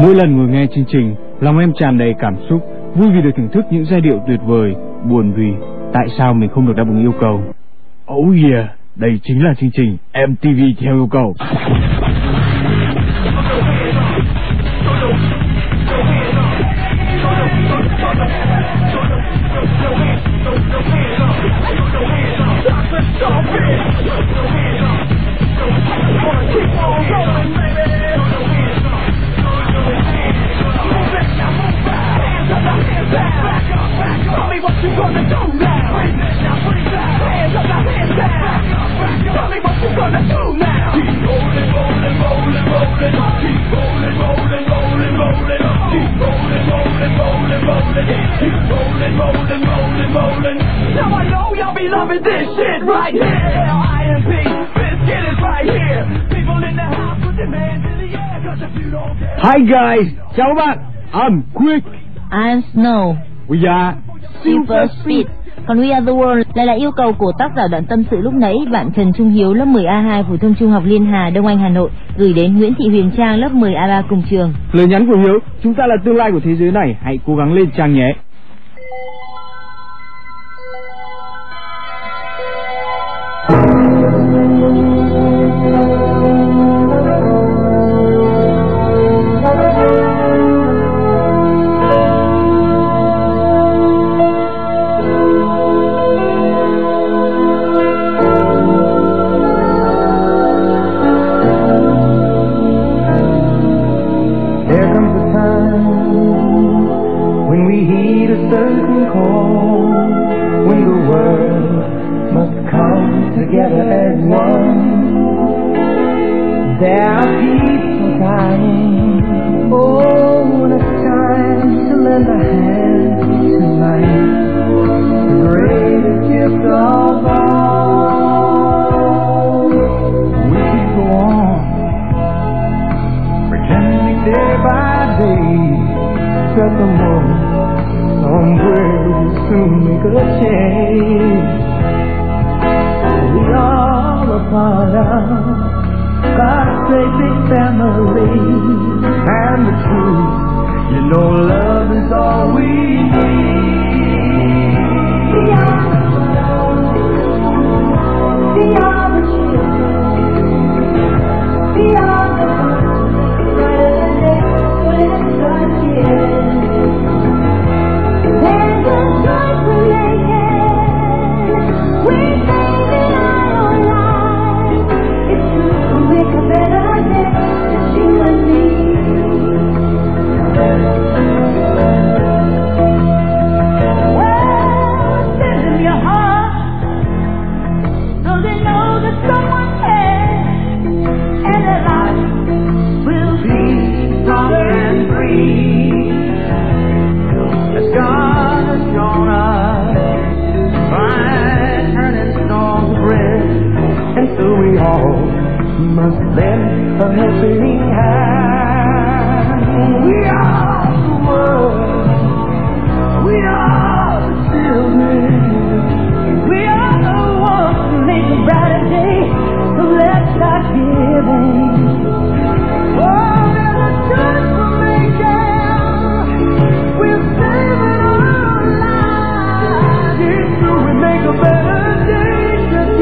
Mỗi lần ngồi nghe chương trình, lòng em tràn đầy cảm xúc, vui vì được thưởng thức những giai điệu tuyệt vời, buồn vì tại sao mình không được đáp ứng yêu cầu. Oh yeah, đây chính là chương trình MTV theo yêu cầu. Hi guys, chào các bạn. I'm Quick. I'm Snow. We are Super Speed. Còn We Are The World lại là yêu cầu của tác giả đoạn tâm sự lúc nãy, bạn Trần Trung Hiếu, lớp 10A2 phổ thông trung học Liên Hà, Đông Anh, Hà Nội, gửi đến Nguyễn Thị Huyền Trang, lớp 10A3 cùng trường. Lời nhắn của Hiếu: chúng ta là tương lai của thế giới này, hãy cố gắng lên Trang nhé.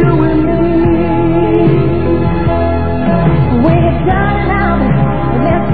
Let's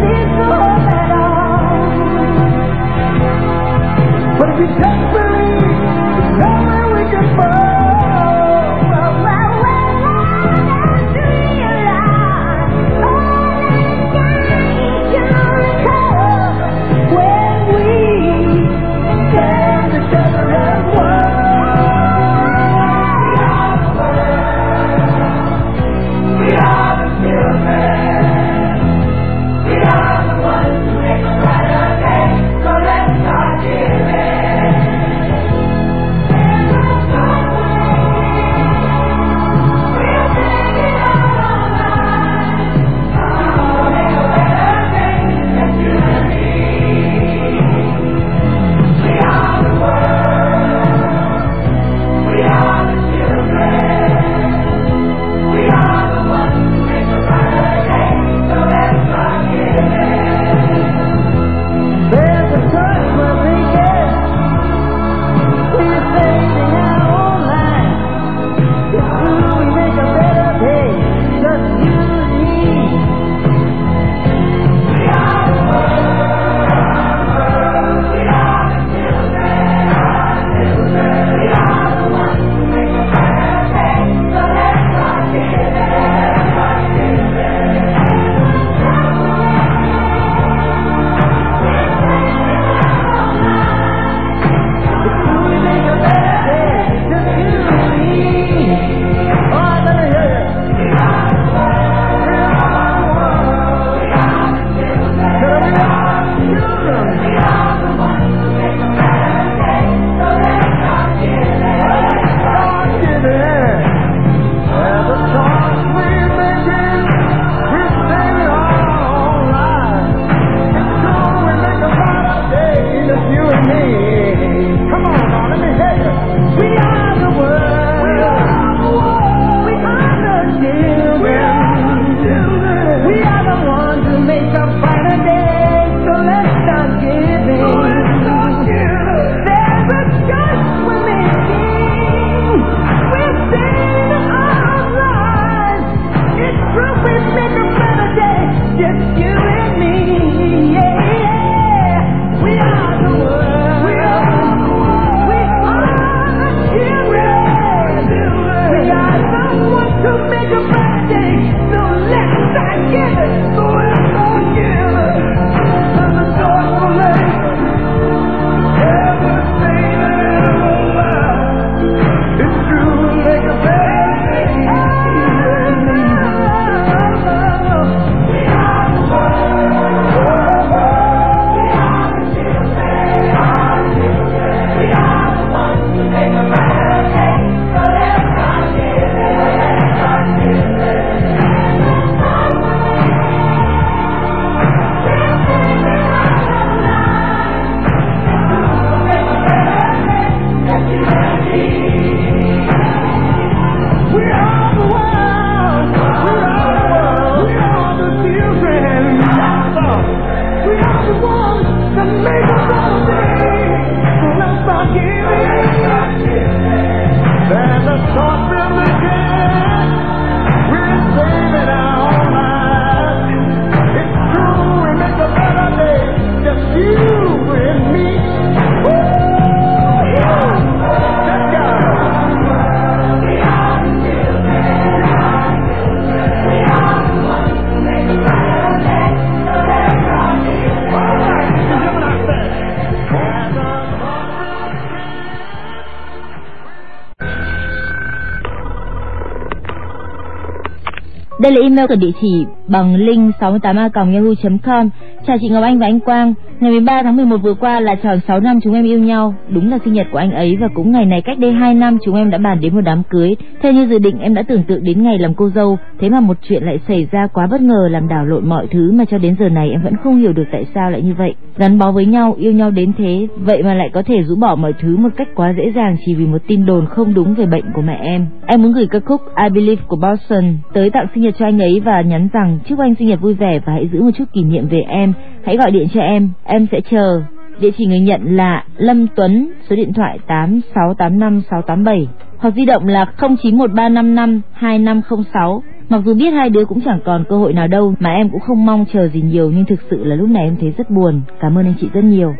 Đây là email của địa chỉ bằng link 68a@yahoo.com. Chào chị Ngọc Anh và anh Quang. Ngày 13 tháng 11 vừa qua là tròn 6 năm chúng em yêu nhau. Đúng là sinh nhật của anh ấy và cũng ngày này cách đây 2 năm chúng em đã bàn đến một đám cưới. Theo như dự định em đã tưởng tượng đến ngày làm cô dâu, thế mà một chuyện lại xảy ra quá bất ngờ làm đảo lộn mọi thứ mà cho đến giờ này em vẫn không hiểu được tại sao lại như vậy. Gắn bó với nhau, yêu nhau đến thế, vậy mà lại có thể rũ bỏ mọi thứ một cách quá dễ dàng chỉ vì một tin đồn không đúng về bệnh của mẹ em. Em muốn gửi ca khúc I Believe của Boston tới tặng sinh nhật cho anh ấy và nhắn rằng chúc anh sinh nhật vui vẻ và hãy giữ một chút kỷ niệm về em. Hãy gọi điện cho em sẽ chờ. Địa chỉ người nhận là Lâm Tuấn, số điện thoại 8685-687 hoặc di động là 0913552506. Mặc dù biết hai đứa cũng chẳng còn cơ hội nào đâu mà em cũng không mong chờ gì nhiều, nhưng thực sự là lúc này em thấy rất buồn. Cảm ơn anh chị rất nhiều.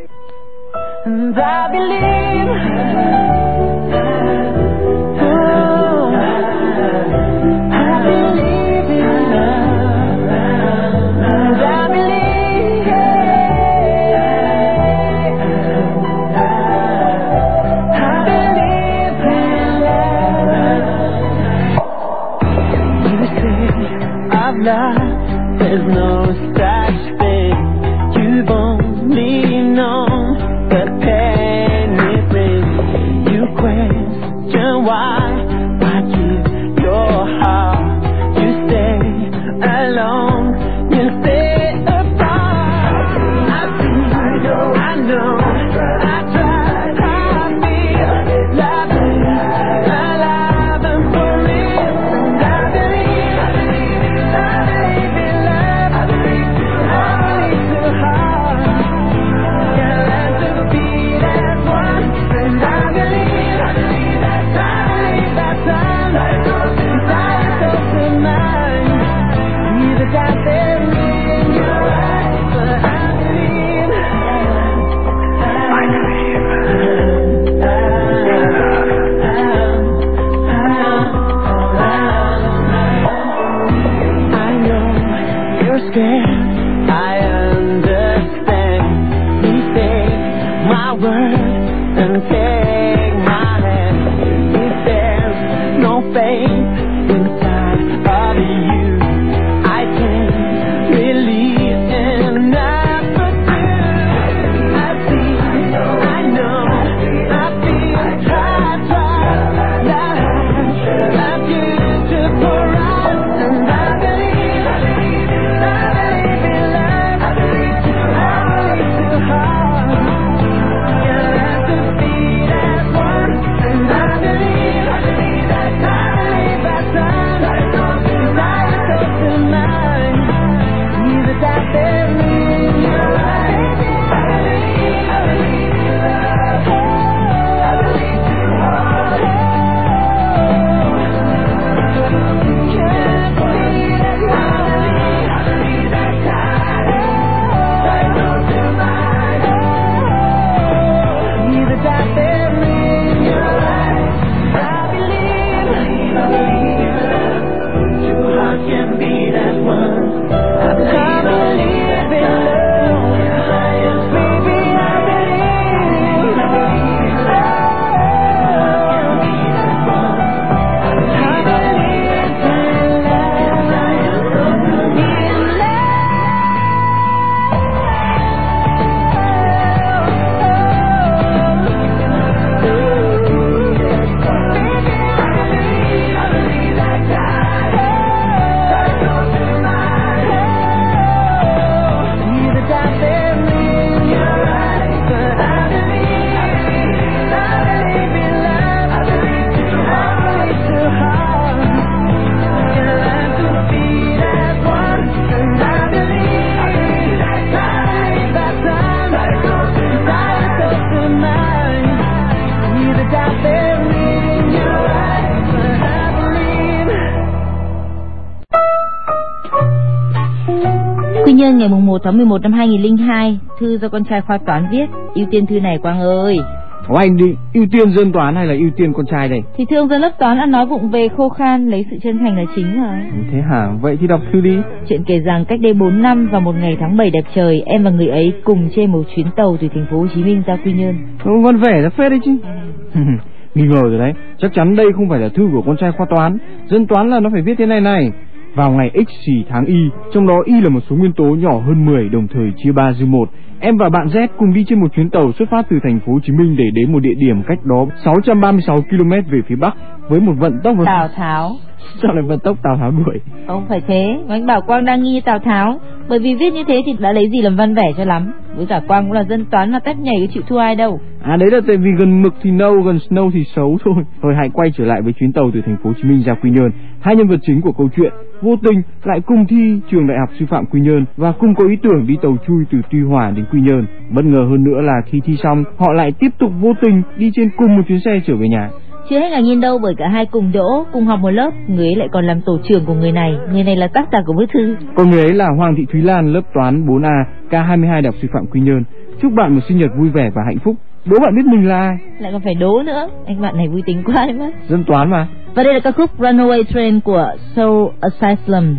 There's no such thing. You've only known the pain it brings. You question why give your heart. You stay alone, you stay apart. I know, I tried, I feel loving, alive and for real. I believe in love. I believe too hard. Can't let the beat as one. And I believe that time goes to mine. Either got there in your eyes, but I believe. I know you're scared. I understand. Please take my word and take my hand. If there's no faith inside of you, I can't believe in that but you. I see, I know, I feel, try, love you to pour out, and I believe in love. I believe too hard. Can't let the beat as one, and I believe that time goes to mine. Either that there in your eyes. I believe in love. I believe too hard. Can't believe that I believe that time goes to mine. Either that there in your eyes. I believe two hearts can beat as one. I believe in love. Baby, I believe in love. Quy Nhơn ngày 1 tháng 11 năm 2002, thư do con trai khoa toán viết. Ưu tiên thư này Quang ơi. Của anh đi, ưu tiên dân toán hay là ưu tiên con trai đây? Thì thương dân lớp toán ăn nói vụng về khô khan, lấy sự chân thành là chính mà. Thế hả? Vậy thì đọc thư đi. Chuyện kể rằng cách đây 4 năm vào một ngày tháng 7 đẹp trời, em và người ấy cùng trên một chuyến tàu từ thành phố Hồ Chí Minh ra Quy Nhơn. Con vẻ là phết đấy chứ. Nghi ngờ rồi đấy. Chắc chắn đây không phải là thư của con trai khoa toán. Dân toán là nó phải viết thế này này. vào ngày X xì tháng Y, trong đó Y là một số nguyên tố nhỏ hơn 10 đồng thời chia 3 dư 1. Em và bạn Z cùng đi trên một chuyến tàu xuất phát từ thành phố Hồ Chí Minh để đến một địa điểm cách đó 636 km về phía Bắc với một vận tốc Tào Tháo. Sao lại vận tốc Tào Tháo đuổi? Không phải thế, anh bảo Quang đang nghi Tào Tháo, bởi vì viết như thế thì đã lấy gì làm văn vẻ cho lắm. Với cả Quang cũng là dân toán mà tép nhảy có chịu thua ai đâu. À đấy là tại vì gần mực thì nâu, gần snow thì xấu thôi. Thôi hãy quay trở lại với chuyến tàu từ thành phố Hồ Chí Minh ra Quy Nhơn. Hai nhân vật chính của câu chuyện vô tình lại cùng thi trường Đại học Sư phạm Quy Nhơn và cùng có ý tưởng đi tàu chui từ Tuy Hòa đến Quy Nhơn. Bất ngờ hơn nữa là khi thi xong, họ lại tiếp tục vô tình đi trên cùng một chuyến xe trở về nhà. Chưa hết ngạc nhiên đâu, bởi cả hai cùng đỗ, cùng học một lớp, người ấy lại còn làm tổ trưởng của người này là tác giả của bức thư. Còn người ấy là Hoàng Thị Thúy Lan, lớp toán 4A, K22 Đại học Sư phạm Quy Nhơn. Chúc bạn một sinh nhật vui vẻ và hạnh phúc. Đố bạn biết mình là ai? Lại còn phải đố nữa, anh bạn này vui tính quá đấy mất. Dân toán mà. Và đây là ca khúc Runaway Train của Soul Asylum.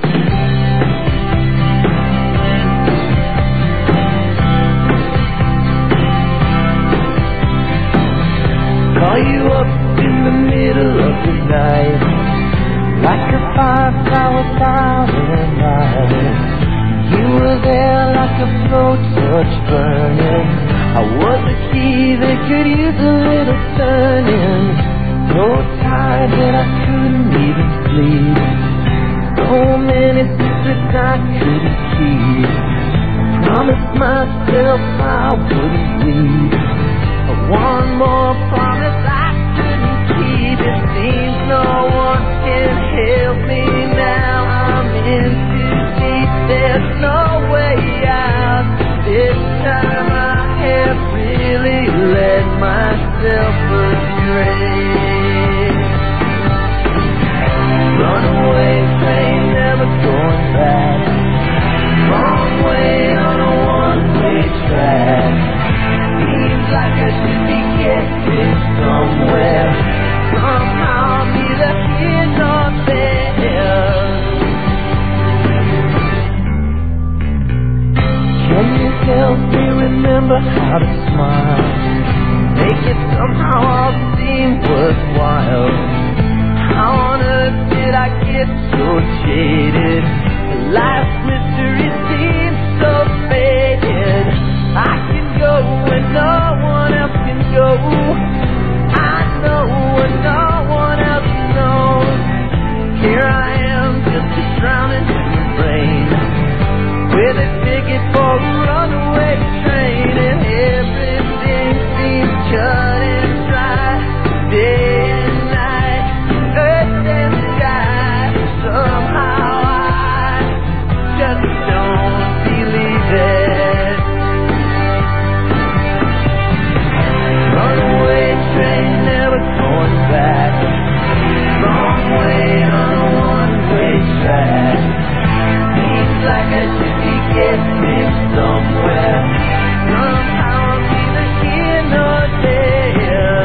Call you up in the middle of the night, like a 5,000 miles. You were there like a blowtorch burning. I was the key that could use a little turning. So tired that I couldn't even sleep. So many secrets I couldn't keep. I promised myself I wouldn't leave. One more promise I couldn't keep. It seems no one can help me now. I'm in too deep. There's no way out. This time I have really let myself astray. Runaway train, never going back. Wrong way on a one-way track. Seems like I should be getting somewhere. Somehow I'm neither here nor there. Can you help me remember how to smile? Make it somehow all seem worthwhile. How on earth did I get so jaded? Life's mystery seems so faded. I can go when no one else can go. I know when no one else knows. Here I am, just a drowning in the rain, with a ticket for a runaway train, and everything seems cut and dry. Day and night, earth and sky. Somehow I just don't believe it. Runaway train, never going back. Wrong way on a one-way track. Seems like I should be getting somewhere. Somehow I'm neither here nor there.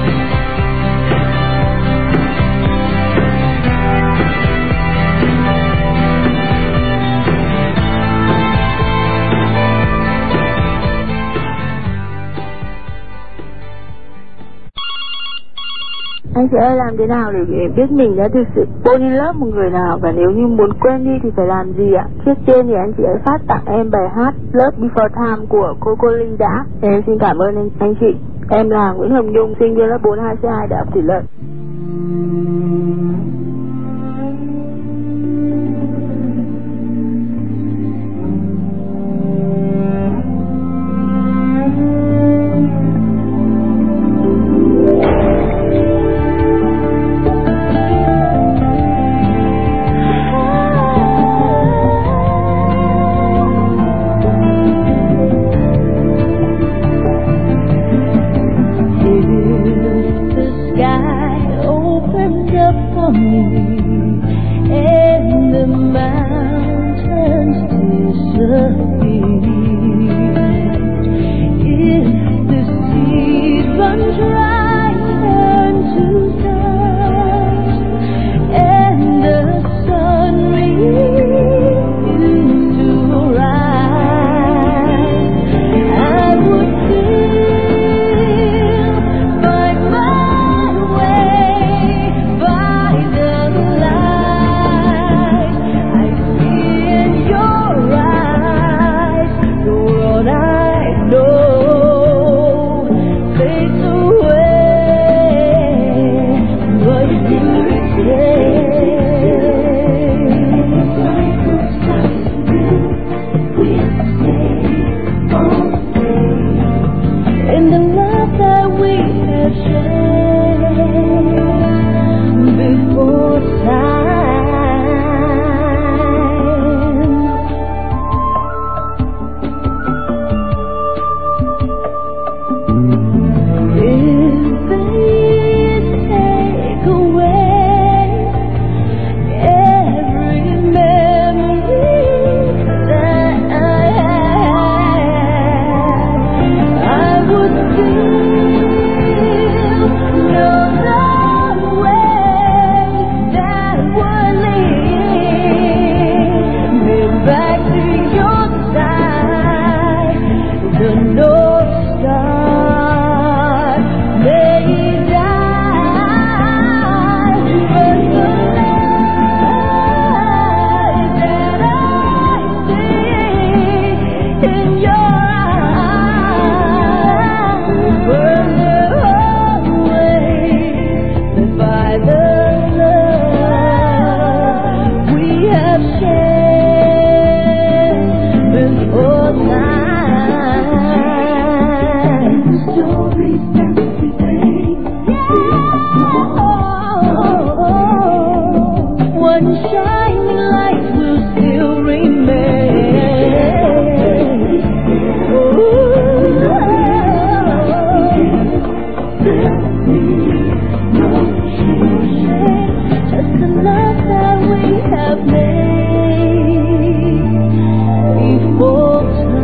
Anh chị ơi, làm thế nào để biết mình đã thực sự fall in love một người nào, và nếu như muốn quên đi thì phải làm gì ạ? Trước tiên thì anh chị hãy phát tặng em bài hát Love Before Time của Coco Lee đã. Em xin cảm ơn anh chị. Em là Nguyễn Hồng Nhung, sinh viên lớp 422 Đại học Thủy Lợi. for time. Stories that we think, one shining light will still remain. Just the love that we have made before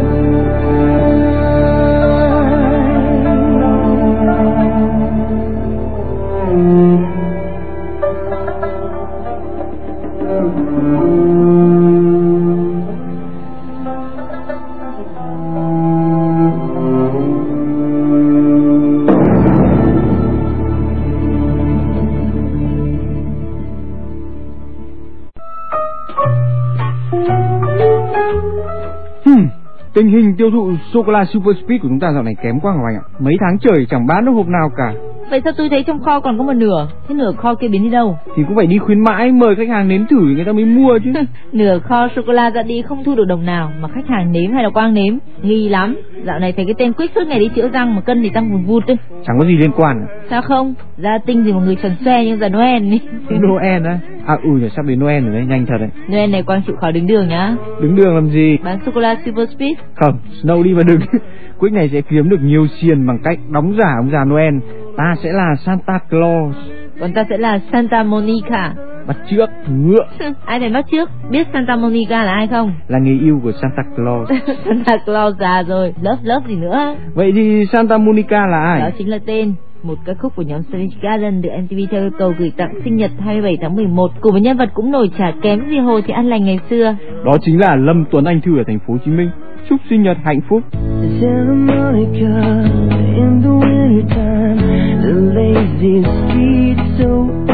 Tình hình tiêu thụ sô-cô-la Super Speed của chúng ta dạo này kém quá Ngọc Anh ạ. Mấy tháng trời chẳng bán được hộp nào cả. Vậy sao tôi thấy trong kho còn có một nửa? Thế nửa kho kia biến đi đâu? Thì cũng phải đi khuyến mãi, mời khách hàng nếm thử người ta mới mua chứ. Nửa kho sô-cô-la ra đi không thu được đồng nào, mà khách hàng nếm hay là Quang nếm? Nghi lắm. Dạo này thấy cái tên Quick suốt ngày đi chữa răng mà cân thì tăng vùn vụt đấy. Chẳng có gì liên quan. Sao không? Gia tinh gì mà người tròn xoe như giờ Noel đi. Noel á? À sắp đến Noel rồi đấy, nhanh thật đấy. Noel này Quang chịu khỏi đứng đường nhá. Đứng đường làm gì? Bán sô-cô-la Super Speed. Không, Snow đi mà đừng. Quick này sẽ kiếm được nhiều tiền bằng cách đóng giả ông già Noel. Ta sẽ là Santa Claus. Còn ta sẽ là Santa Monica. Bắt trước ngựa. Ai thèm bắt trước? Biết Santa Monica là ai không? Là người yêu của Santa Claus. Santa Claus già rồi, lớp gì nữa. Vậy thì Santa Monica là ai? Đó chính là tên một ca khúc của nhóm Strange Garden được MTV theo yêu cầu gửi tặng sinh nhật 27 tháng 11 cùng với nhân vật cũng nổi chả kém gì Hồ Thị An Lành ngày xưa. Đó chính là Lâm Tuấn Anh Thư ở thành phố Hồ Chí Minh. Chúc sinh nhật hạnh phúc. Santa Monica in the wintertime, the lazy streets so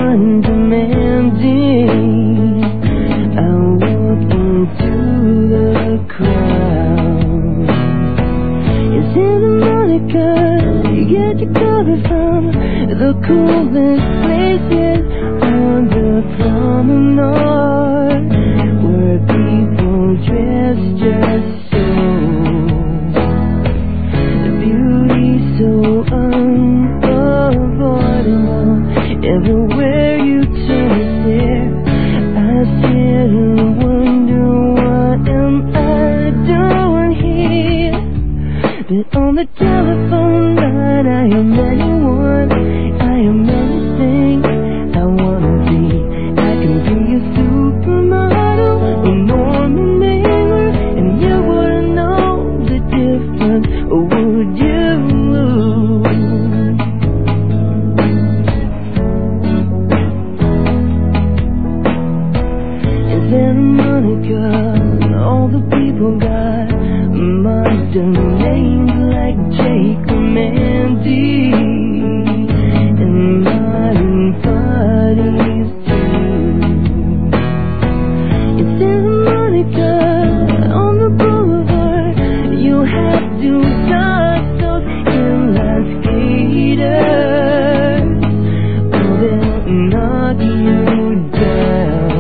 undemanding. I walk into the crowd. In Santa Monica, you get your cover from the coolest places on the promenade, where people dress just so. The beauty so unavoidable. Everywhere you turn is there. I sit and wonder, what am I doing here? But on the telephone line, I am anyone, I am anything I wanna be. I can be a supermodel or Norman Mailer, and you wouldn't know the difference, or would you? In Santa Monica, all the people got modern names like Jake or Mandy, and modern parties too. In Santa Monica, on the boulevard, you have to dodge those inline skaters, or they'll knock you down.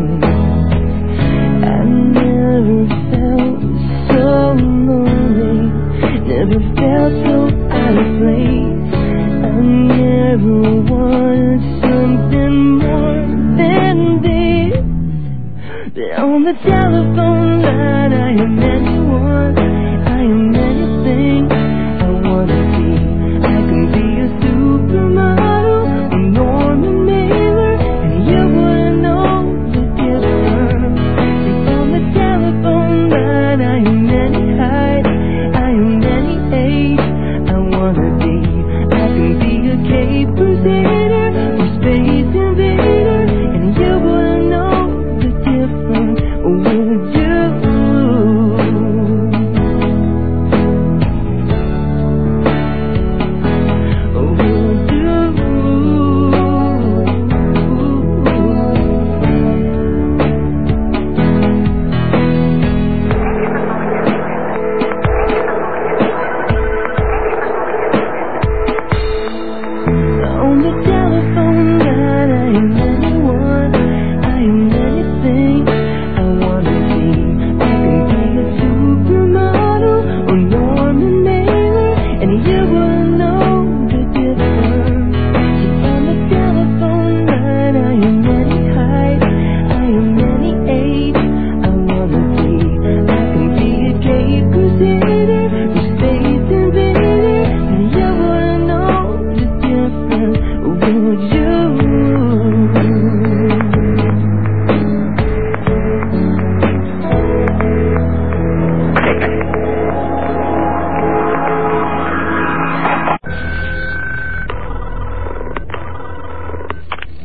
I never felt so lonely, never felt so out of place. I never wanted something more than this. But on the telephone line, I am anyone, I am anything I wanna be. I can be a supermodel or Norman Mailer, and you wouldn't know the difference. But on the telephone line, I am any height, I am any age I wanna be. I can be a Cape Crusader or Space Invader, and you wouldn't know the difference, or would you? Or would you? On the telephone line, I am anyone, I am anything I wanna be.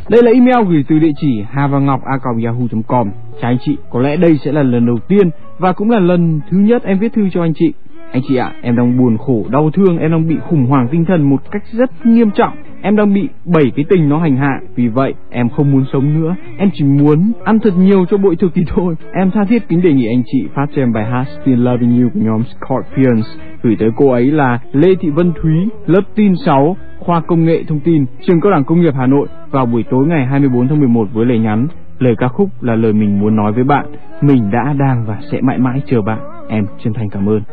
Đây là email gửi từ địa chỉ havangok@yahoo.com. Chào anh chị, có lẽ đây sẽ là lần đầu tiên và cũng là lần thứ nhất em viết thư cho anh chị. Anh chị ạ, em đang buồn khổ, đau thương, em đang bị khủng hoảng tinh thần một cách rất nghiêm trọng. Em đang bị 7 cái tình nó hành hạ. Vì vậy em không muốn sống nữa. Em chỉ muốn ăn thật nhiều cho bội thực thì thôi. Em tha thiết kính đề nghị anh chị phát cho em bài hát Still Loving You của nhóm Scorpions. Gửi tới cô ấy là Lê Thị Vân Thúy, lớp tin 6, khoa công nghệ thông tin, trường Cao đẳng Công nghiệp Hà Nội, vào buổi tối ngày 24 tháng 11 với lời nhắn. Lời ca khúc là lời mình muốn nói với bạn. Mình đã, đang và sẽ mãi mãi chờ bạn. Em chân thành cảm ơn.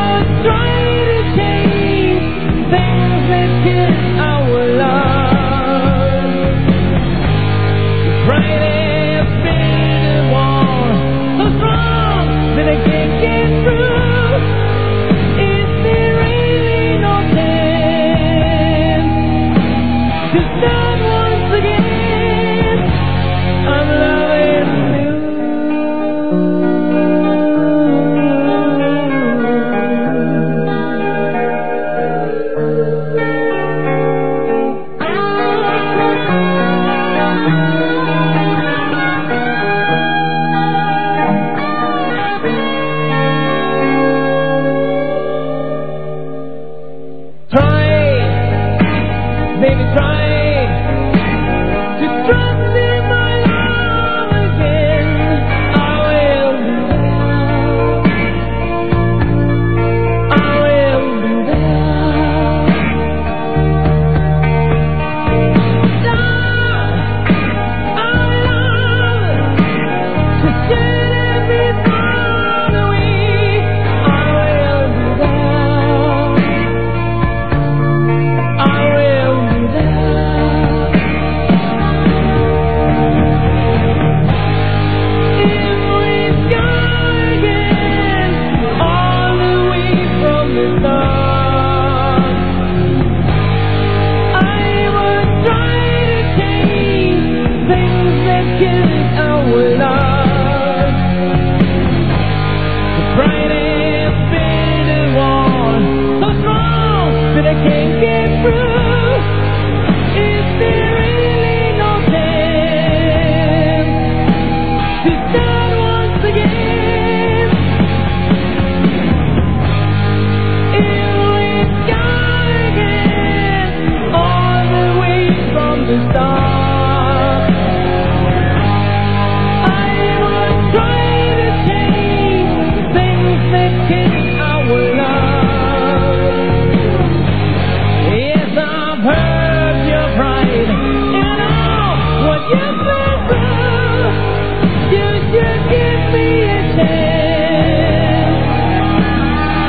Our love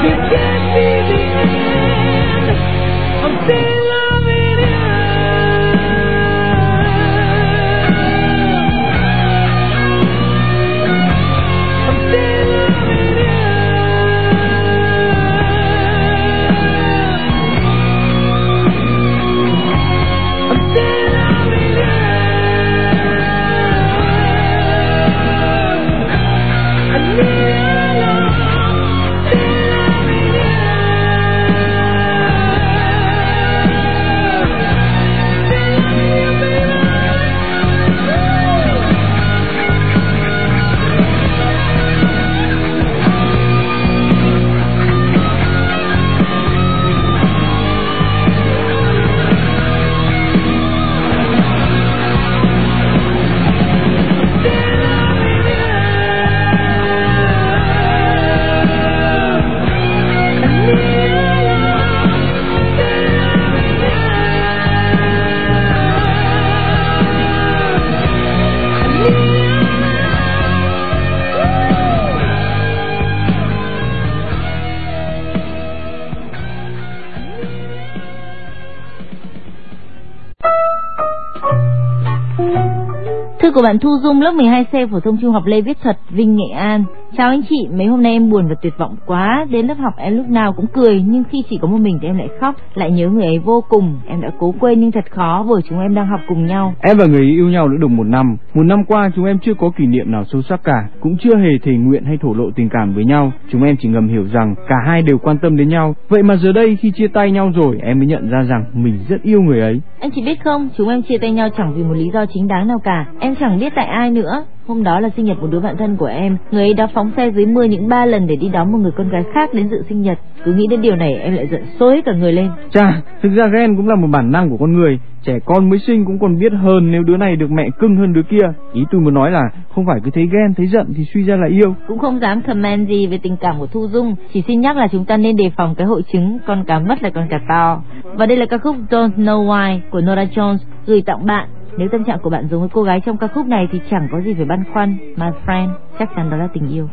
Thư của bạn Thu Dung, lớp 12C phổ thông trung học Lê Viết Thuật, Vinh, Nghệ An. Chào anh chị, mấy hôm nay em buồn và tuyệt vọng quá. Đến lớp học em lúc nào cũng cười, nhưng khi chỉ có một mình thì em lại khóc, lại nhớ người ấy vô cùng. Em đã cố quên nhưng thật khó bởi chúng em đang học cùng nhau. Em và người ấy yêu nhau đã được 1 năm. 1 năm qua chúng em chưa có kỷ niệm nào sâu sắc cả, cũng chưa hề thề nguyện hay thổ lộ tình cảm với nhau. Chúng em chỉ ngầm hiểu rằng cả hai đều quan tâm đến nhau. Vậy mà giờ đây khi chia tay nhau rồi, em mới nhận ra rằng mình rất yêu người ấy. Anh chị biết không, chúng em chia tay nhau chẳng vì một lý do chính đáng nào cả. Em chẳng biết tại ai nữa. Hôm đó là sinh nhật một đứa bạn thân của em. Người ấy đã phóng xe dưới mưa những 3 lần để đi đón một người con gái khác đến dự sinh nhật. Cứ nghĩ đến điều này em lại giận sôi cả người lên. Chà, thực ra ghen cũng là một bản năng của con người. Trẻ con mới sinh cũng còn biết hơn nếu đứa này được mẹ cưng hơn đứa kia. Ý tôi muốn nói là không phải cứ thấy ghen, thấy giận thì suy ra là yêu. Cũng không dám comment gì về tình cảm của Thu Dung, chỉ xin nhắc là chúng ta nên đề phòng cái hội chứng con cá mất là con cá to. Và đây là ca khúc Don't Know Why của Norah Jones gửi tặng bạn. Nếu tâm trạng của bạn giống với cô gái trong ca khúc này thì chẳng có gì phải băn khoăn, my friend, chắc chắn đó là tình yêu.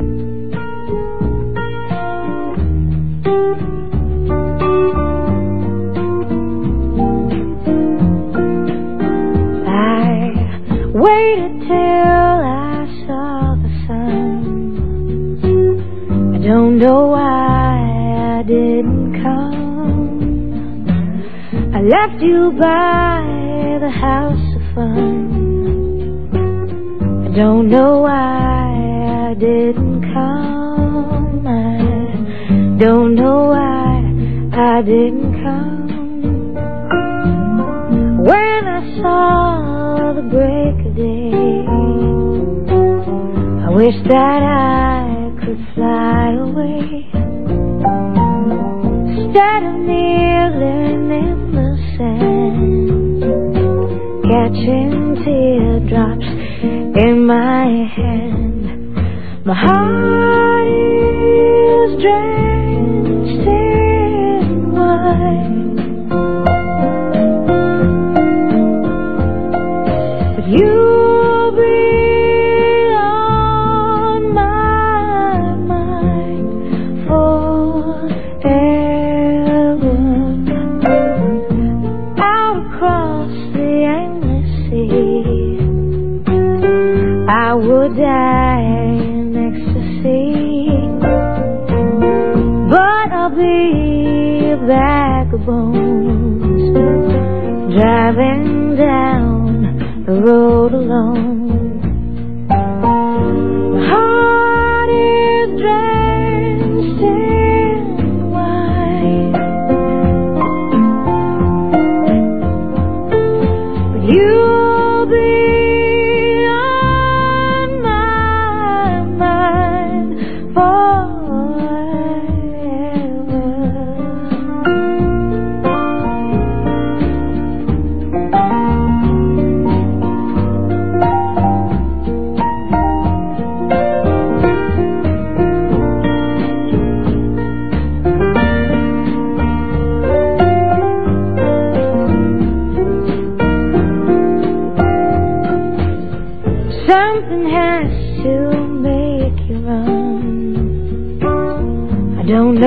I waited till I saw the sun. I don't know why I didn't come. I left you by the house of fun. I don't know why I didn't come. I don't know why I didn't come. When I saw the break of day, I wish that I could fly away instead of kneeling in the sand, catching teardrops in my hand. My heart is drenched in wine, but you'll be on my mind forever. Out across the endless sea, I would die in ecstasy, but I'll be a bag of bones driving down the road alone. My heart is drenched in wine, but you'll be on my mind forever.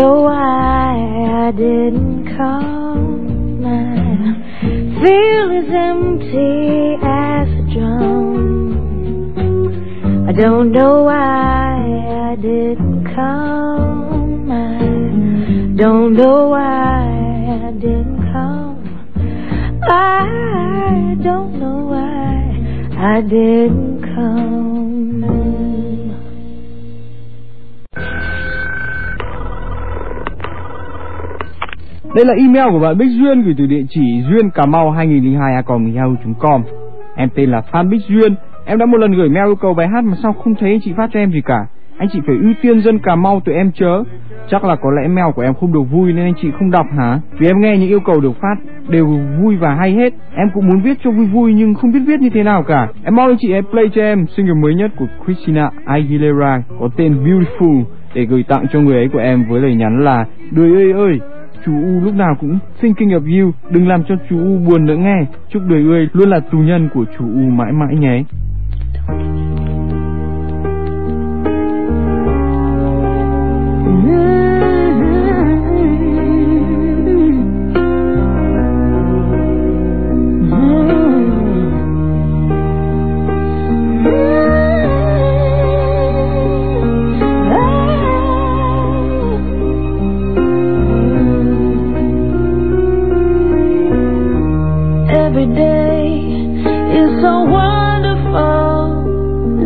know why I didn't come. I feel as empty as a drum. I don't know why I didn't come. I don't know why I didn't come. I don't know why I didn't come. Đây là email của bạn Bích Duyên gửi từ địa chỉ duyên.cà-mau2002@yahoo.com. Em tên là Phan Bích Duyên. Em đã một lần gửi mail yêu cầu bài hát mà sao không thấy anh chị phát cho em gì cả. Anh chị phải ưu tiên dân Cà Mau tụi em chớ. Chắc là có lẽ mail của em không được vui nên anh chị không đọc hả? Vì em nghe những yêu cầu được phát đều vui và hay hết. Em cũng muốn viết cho vui vui nhưng không biết viết như thế nào cả. Em mong anh chị hãy play cho em single mới nhất của Christina Aguilera có tên Beautiful để gửi tặng cho người ấy của em với lời nhắn là: Đời ơi ơi, chú U lúc nào cũng thinking of you, đừng làm cho chú U buồn nữa nghe. Chúc Đời ơi luôn là tù nhân của chú U mãi mãi nhé. Every day is so wonderful.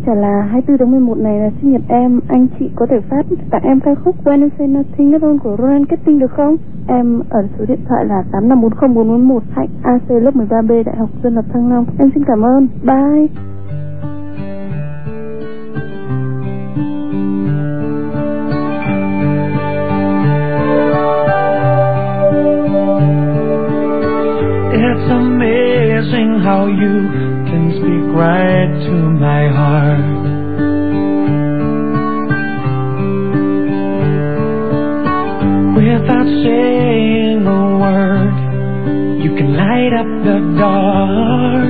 chả là 24 tháng 11 này là sinh nhật em, anh chị có thể phát tặng em ca khúc When You Say Nothing At All của Ronan Keating được không? Em ở số điện thoại là 85404411, Hạnh AC lớp 13B Đại học Dân lập Thăng Long. Em xin cảm ơn. Bye. It's amazing how you can speak right to my heart. Without saying a word, you can light up the dark.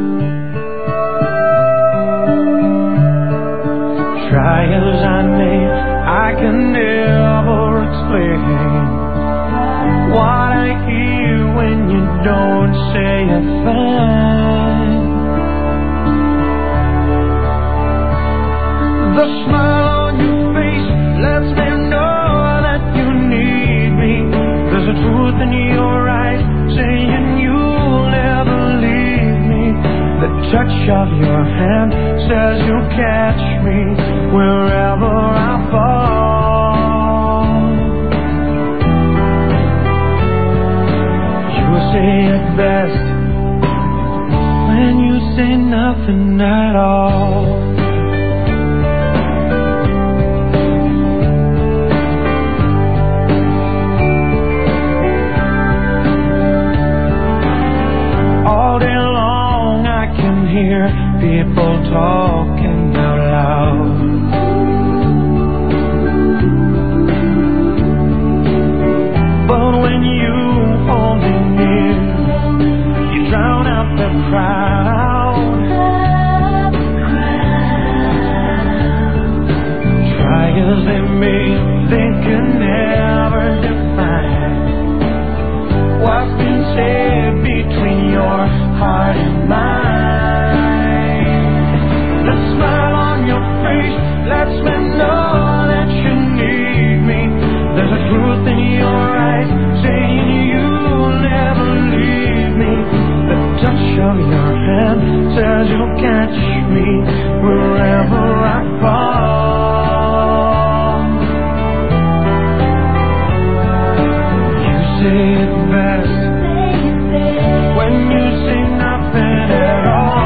Try as I may, I can never explain what I hear when you don't say a thing. The smile on your face lets me know that you need me. There's a truth in your eyes saying you'll never leave me. The touch of your hand says you'll catch me wherever I fall. You say it best when you say nothing at all. All day long I can hear people talking out loud. But when you hold me near, you drown out the crowd. Try as they may, they can never define what's been said between your heart and mine. The smile on your face lets me know that you need me. There's a truth in your eyes saying you'll never leave me. The touch of your hand says you'll catch me wherever I fall. You say it best when you say nothing at all.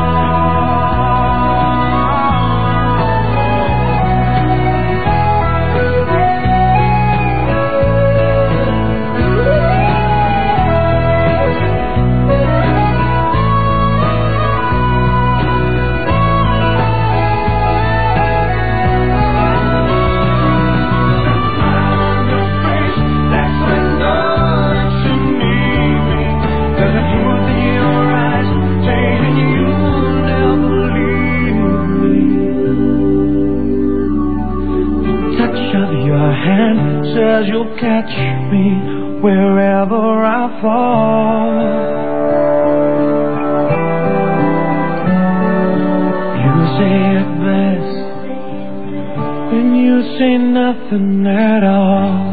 Says you'll catch me wherever I fall. You say it best when you say nothing at all.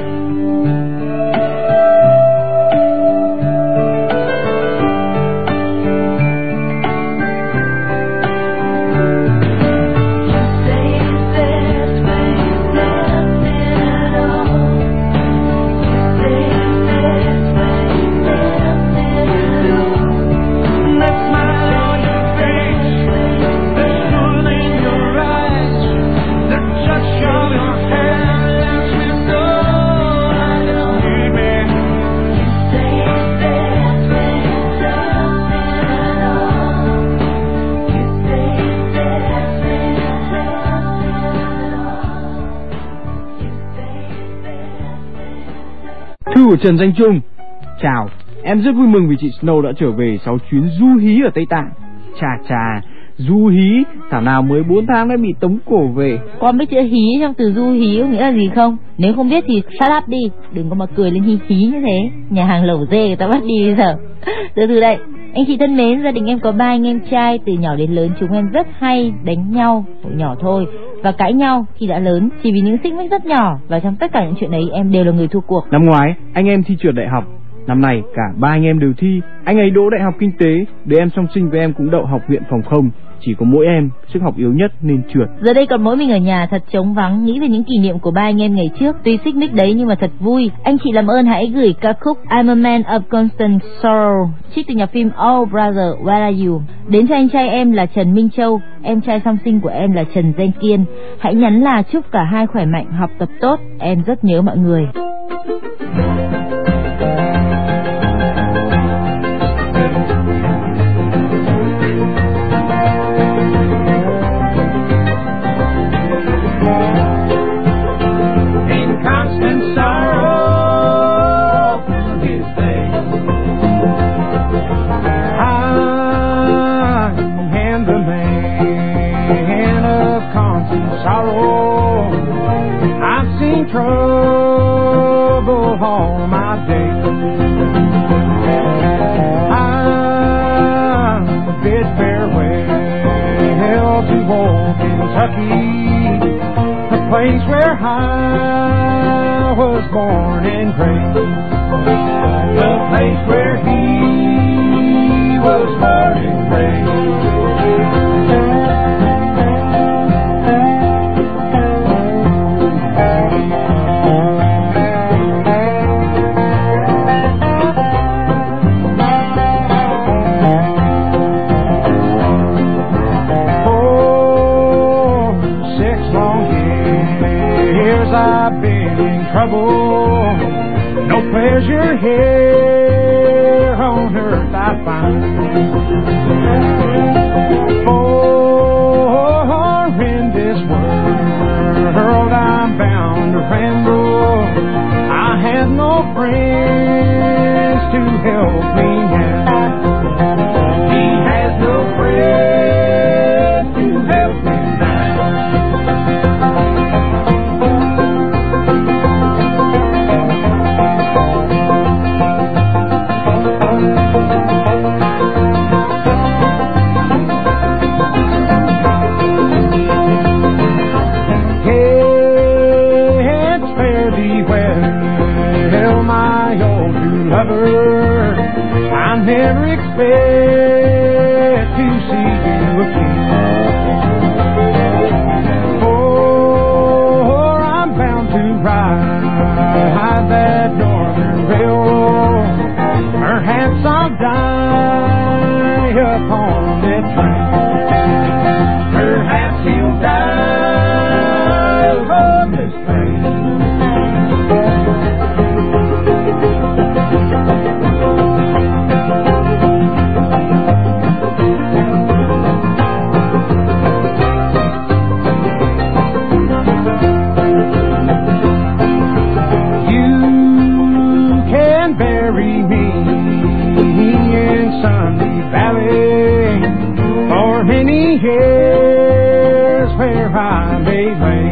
Của Trần Danh Trung. Chào, em rất vui mừng vì chị Snow đã trở về sau chuyến du hí ở Tây Tạng. Chà, du hí, thảo nào mới 4 tháng đã bị tống cổ về. Con biết chữ hí trong từ du hí có nghĩa là gì không? Nếu không biết thì shut up đi, đừng có mà cười lên hí hí như thế. Nhà hàng lẩu dê người ta bắt đi bây giờ. Từ đây, anh chị thân mến, gia đình em có 3 anh em trai, từ nhỏ đến lớn chúng em rất hay đánh nhau, hồi nhỏ thôi, và cãi nhau khi đã lớn chỉ vì những xích mích rất nhỏ, và trong tất cả những chuyện ấy em đều là người thua cuộc. Năm ngoái anh em thi trượt đại học, năm nay cả 3 anh em đều thi. Anh ấy đỗ đại học kinh tế, đứa em song sinh với em cũng đậu học viện phòng không. chỉ có mỗi em, sức học yếu nhất nên trượt. Giờ đây còn mỗi mình ở nhà thật trống vắng, nghĩ về những kỷ niệm của ba anh em ngày trước. Tuy xích mích đấy nhưng mà thật vui. Anh chị làm ơn hãy gửi ca khúc I'm a Man of Constant Sorrow trích từ nhạc phim Oh Brother Where Are You đến cho anh trai em là Trần Minh Châu, em trai song sinh của em là Trần Danh Kiên. Hãy nhắn là chúc cả hai khỏe mạnh, học tập tốt, em rất nhớ mọi người. Trouble all my days. I bid farewell to old Kentucky, the place where I was born and raised, the place where he was born and raised. I've been in trouble, no pleasure here on earth I find. For in this world I'm bound to ramble, I have no friends to help me now. He has no friends to help me now. I never expect to see you again. For I'm bound to ride that northern railroad. Perhaps I'll die upon that train. Perhaps he'll die upon this train. Here's where I may lay.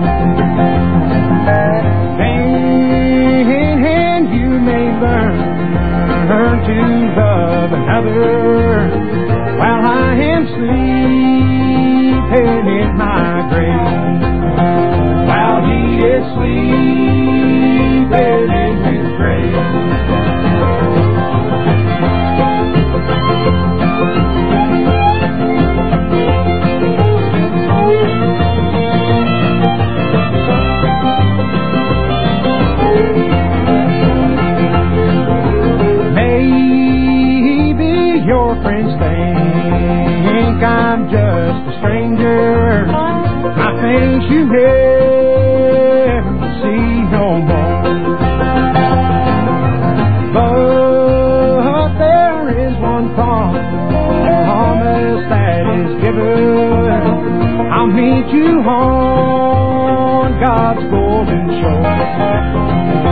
Then you may learn to love another while I am sleeping in my grave. While he is sleeping in his grave. I'm just a stranger. My face you never see no more. But there is one promise that is given. I'll meet you on God's golden shore.